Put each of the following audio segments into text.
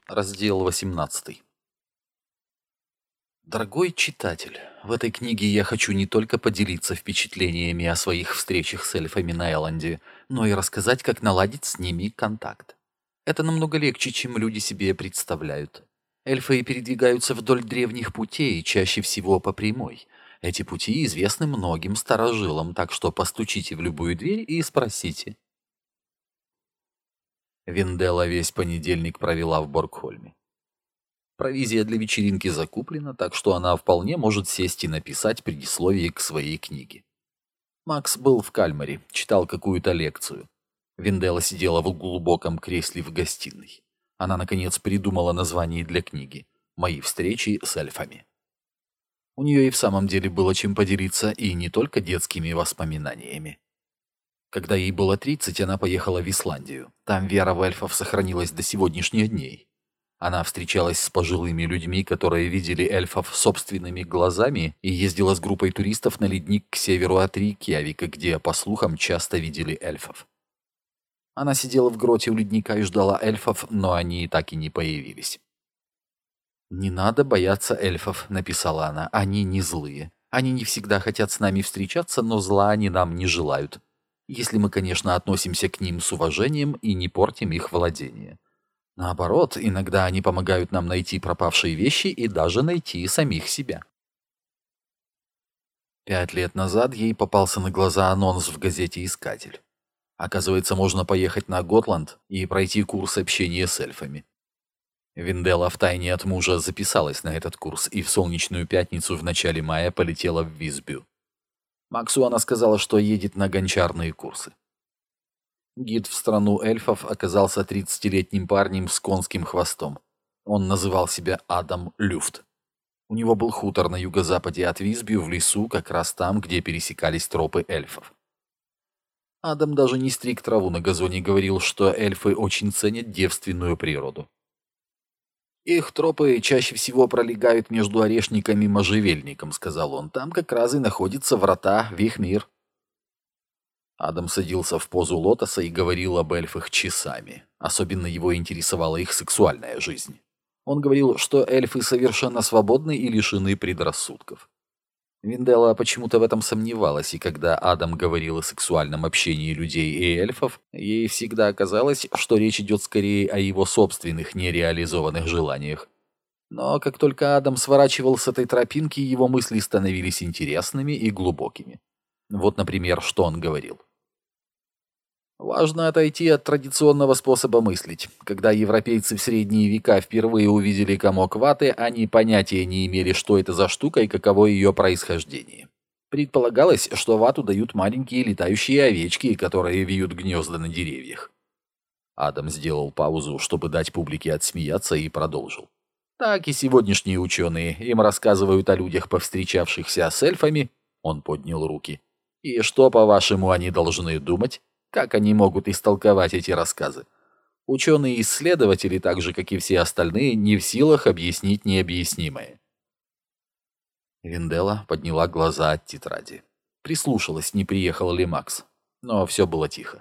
Раздел 18. Дорогой читатель, в этой книге я хочу не только поделиться впечатлениями о своих встречах с эльфами на Эланде, но и рассказать, как наладить с ними контакт. Это намного легче, чем люди себе представляют. Эльфы передвигаются вдоль древних путей, чаще всего по прямой. Эти пути известны многим старожилам, так что постучите в любую дверь и спросите. Венделла весь понедельник провела в Боргхольме. Провизия для вечеринки закуплена, так что она вполне может сесть и написать предисловие к своей книге. Макс был в Кальмаре, читал какую-то лекцию. Венделла сидела в глубоком кресле в гостиной. Она, наконец, придумала название для книги «Мои встречи с эльфами». У нее и в самом деле было чем поделиться, и не только детскими воспоминаниями. Когда ей было 30, она поехала в Исландию. Там вера в эльфов сохранилась до сегодняшних дней. Она встречалась с пожилыми людьми, которые видели эльфов собственными глазами, и ездила с группой туристов на ледник к северу от Рейкьявика, где, по слухам, часто видели эльфов. Она сидела в гроте у ледника и ждала эльфов, но они так и не появились. «Не надо бояться эльфов», — написала она, — «они не злые. Они не всегда хотят с нами встречаться, но зла они нам не желают. Если мы, конечно, относимся к ним с уважением и не портим их владение. Наоборот, иногда они помогают нам найти пропавшие вещи и даже найти самих себя». 5 лет назад ей попался на глаза анонс в газете «Искатель». Оказывается, можно поехать на Готланд и пройти курс общения с эльфами. Венделла втайне от мужа записалась на этот курс и в солнечную пятницу в начале мая полетела в Висбю. Максу она сказала, что едет на гончарные курсы. Гид в страну эльфов оказался 30-летним парнем с конским хвостом. Он называл себя Адам Люфт. У него был хутор на юго-западе от Висбю в лесу, как раз там, где пересекались тропы эльфов. Адам даже не стриг траву на газоне, говорил, что эльфы очень ценят девственную природу. «Их тропы чаще всего пролегают между орешником и можжевельником», — сказал он. «Там как раз и находятся врата в их мир». Адам садился в позу лотоса и говорил об эльфах часами. Особенно его интересовала их сексуальная жизнь. Он говорил, что эльфы совершенно свободны и лишены предрассудков. Венделла почему-то в этом сомневалась, и когда Адам говорил о сексуальном общении людей и эльфов, ей всегда казалось, что речь идет скорее о его собственных нереализованных желаниях. Но как только Адам сворачивал с этой тропинки, его мысли становились интересными и глубокими. Вот, например, что он говорил. Важно отойти от традиционного способа мыслить. Когда европейцы в средние века впервые увидели комок ваты, они понятия не имели, что это за штука и каково ее происхождение. Предполагалось, что вату дают маленькие летающие овечки, которые вьют гнезда на деревьях. Адам сделал паузу, чтобы дать публике отсмеяться, и продолжил. Так и сегодняшние ученые. Им рассказывают о людях, повстречавшихся с эльфами. Он поднял руки. И что, по-вашему, они должны думать? Как они могут истолковать эти рассказы? Ученые-исследователи, так же, как и все остальные, не в силах объяснить необъяснимое. Венделла подняла глаза от тетради. Прислушалась, не приехал ли Макс. Но все было тихо.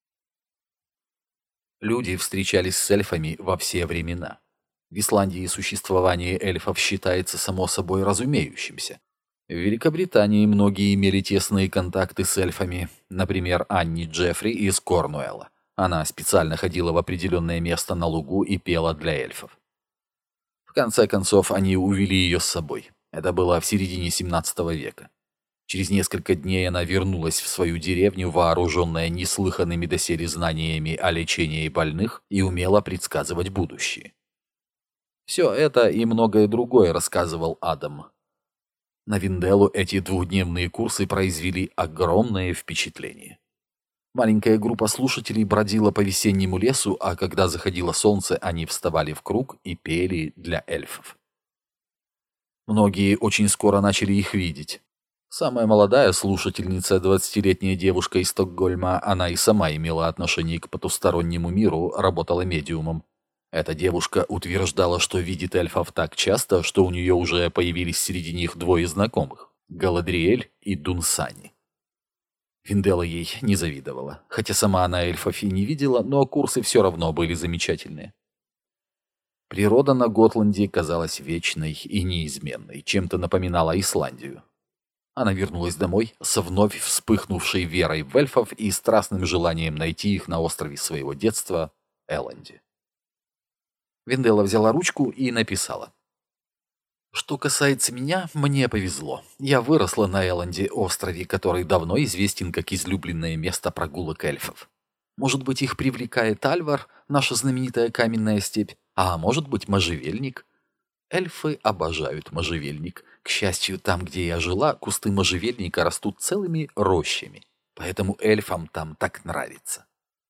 Люди встречались с эльфами во все времена. В Исландии существование эльфов считается само собой разумеющимся. В Великобритании многие имели тесные контакты с эльфами, например, Анни Джеффри из Корнуэлла. Она специально ходила в определенное место на лугу и пела для эльфов. В конце концов, они увели ее с собой. Это было в середине 17 века. Через несколько дней она вернулась в свою деревню, вооруженная неслыханными доселе знаниями о лечении больных, и умела предсказывать будущее. Все это и многое другое рассказывал Адам. На Венделлу эти двухдневные курсы произвели огромное впечатление. Маленькая группа слушателей бродила по весеннему лесу, а когда заходило солнце, они вставали в круг и пели для эльфов. Многие очень скоро начали их видеть. Самая молодая слушательница, 20-летняя девушка из Стокгольма, она и сама имела отношение к потустороннему миру, работала медиумом. Эта девушка утверждала, что видит эльфов так часто, что у нее уже появились среди них двое знакомых – Галадриэль и Дунсани. Венделла ей не завидовала, хотя сама она эльфов и не видела, но курсы все равно были замечательные. Природа на Готланде казалась вечной и неизменной, чем-то напоминала Исландию. Она вернулась домой с вновь вспыхнувшей верой в эльфов и страстным желанием найти их на острове своего детства Элленде. Венделла взяла ручку и написала. «Что касается меня, мне повезло. Я выросла на Элленде, острове, который давно известен как излюбленное место прогулок эльфов. Может быть, их привлекает Альвар, наша знаменитая каменная степь, а может быть, можжевельник. Эльфы обожают можжевельник. К счастью, там, где я жила, кусты можжевельника растут целыми рощами, поэтому эльфам там так нравится».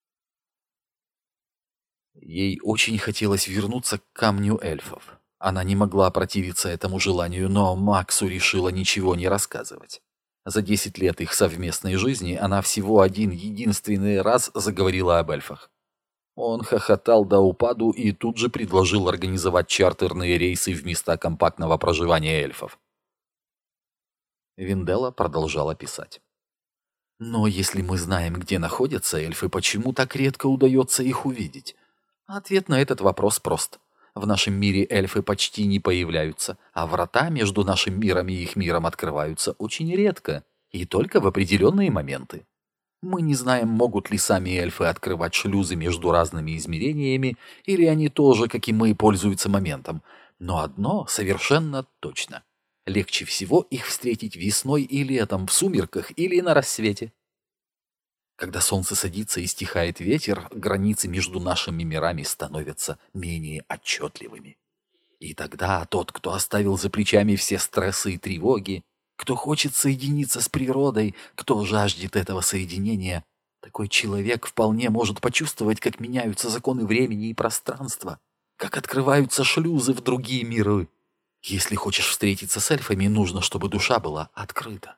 Ей очень хотелось вернуться к камню эльфов. Она не могла противиться этому желанию, но Максу решила ничего не рассказывать. За 10 лет их совместной жизни она всего один единственный раз заговорила об эльфах. Он хохотал до упаду и тут же предложил организовать чартерные рейсы в места компактного проживания эльфов. Венделла продолжала писать. «Но если мы знаем, где находятся эльфы, почему так редко удается их увидеть? Ответ на этот вопрос прост. В нашем мире эльфы почти не появляются, а врата между нашим миром и их миром открываются очень редко и только в определенные моменты. Мы не знаем, могут ли сами эльфы открывать шлюзы между разными измерениями, или они тоже, как и мы, пользуются моментом. Но одно совершенно точно. Легче всего их встретить весной и летом, в сумерках или на рассвете. Когда солнце садится и стихает ветер, границы между нашими мирами становятся менее отчетливыми. И тогда тот, кто оставил за плечами все стрессы и тревоги, кто хочет соединиться с природой, кто жаждет этого соединения, такой человек вполне может почувствовать, как меняются законы времени и пространства, как открываются шлюзы в другие миры. Если хочешь встретиться с эльфами, нужно, чтобы душа была открыта.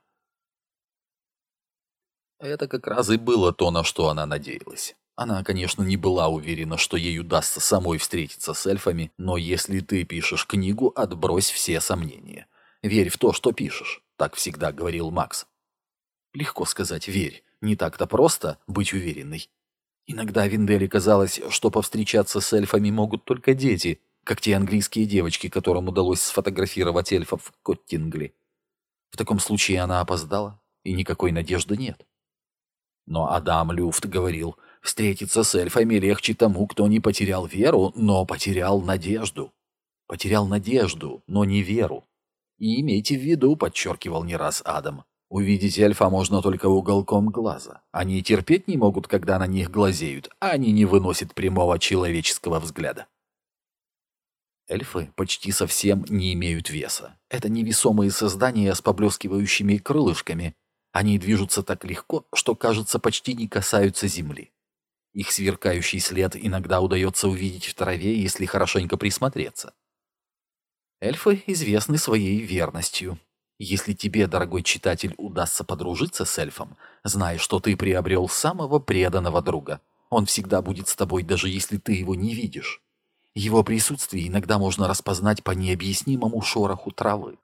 Это как раз и было то, на что она надеялась. Она, конечно, не была уверена, что ей удастся самой встретиться с эльфами, но если ты пишешь книгу, отбрось все сомнения. Верь в то, что пишешь, так всегда говорил Макс. Легко сказать «верь», не так-то просто быть уверенной. Иногда Венделле казалось, что повстречаться с эльфами могут только дети, как те английские девочки, которым удалось сфотографировать эльфов в Коттингли. В таком случае она опоздала, и никакой надежды нет. Но Адам Люфт говорил, встретиться с эльфами легче тому, кто не потерял веру, но потерял надежду. Потерял надежду, но не веру. И имейте в виду, подчеркивал не раз Адам, увидеть эльфа можно только уголком глаза. Они терпеть не могут, когда на них глазеют, а они не выносят прямого человеческого взгляда. Эльфы почти совсем не имеют веса. Это невесомые создания с поблескивающими крылышками. Они движутся так легко, что, кажется, почти не касаются земли. Их сверкающий след иногда удается увидеть в траве, если хорошенько присмотреться. Эльфы известны своей верностью. Если тебе, дорогой читатель, удастся подружиться с эльфом, знай, что ты приобрел самого преданного друга. Он всегда будет с тобой, даже если ты его не видишь. Его присутствие иногда можно распознать по необъяснимому шороху травы.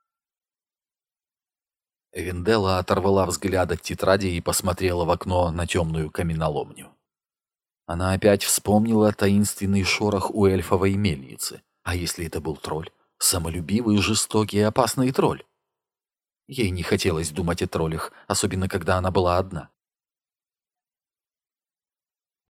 Венделла оторвала взгляд от тетради и посмотрела в окно на темную каменоломню. Она опять вспомнила таинственный шорох у эльфовой мельницы. А если это был тролль? Самолюбивый, жестокий и опасный тролль. Ей не хотелось думать о троллях, особенно когда она была одна.